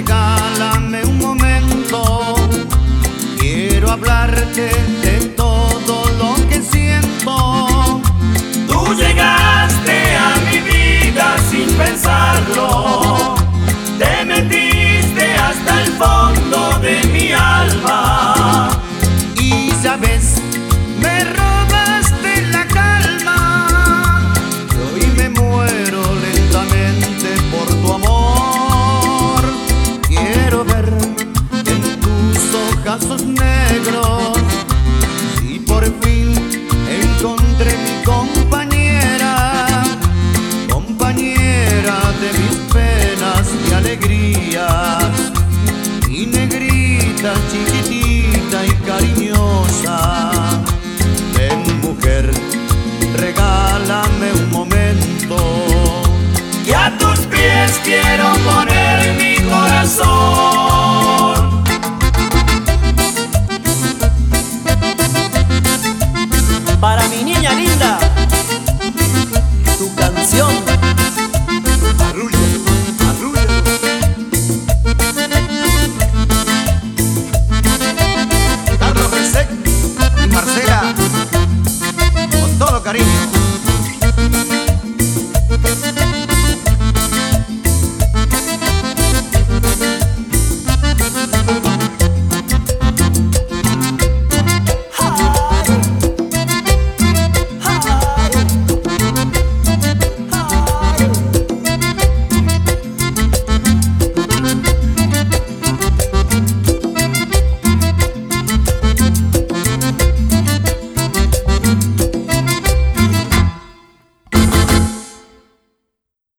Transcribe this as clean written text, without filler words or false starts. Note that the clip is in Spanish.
regálame un momento. Quiero hablarte de todo lo que siento. Tú llegaste a mi vida sin pensarlo. Te metiste hasta el fondo de mi alma. Y sabes, me robaste la calma. Y hoy me muero lentamente por tu amor. Quiero ver en tus ojazos negros y por fin encontré mi compañera, compañera de mis penas y alegrías. Mi negrita chiquita,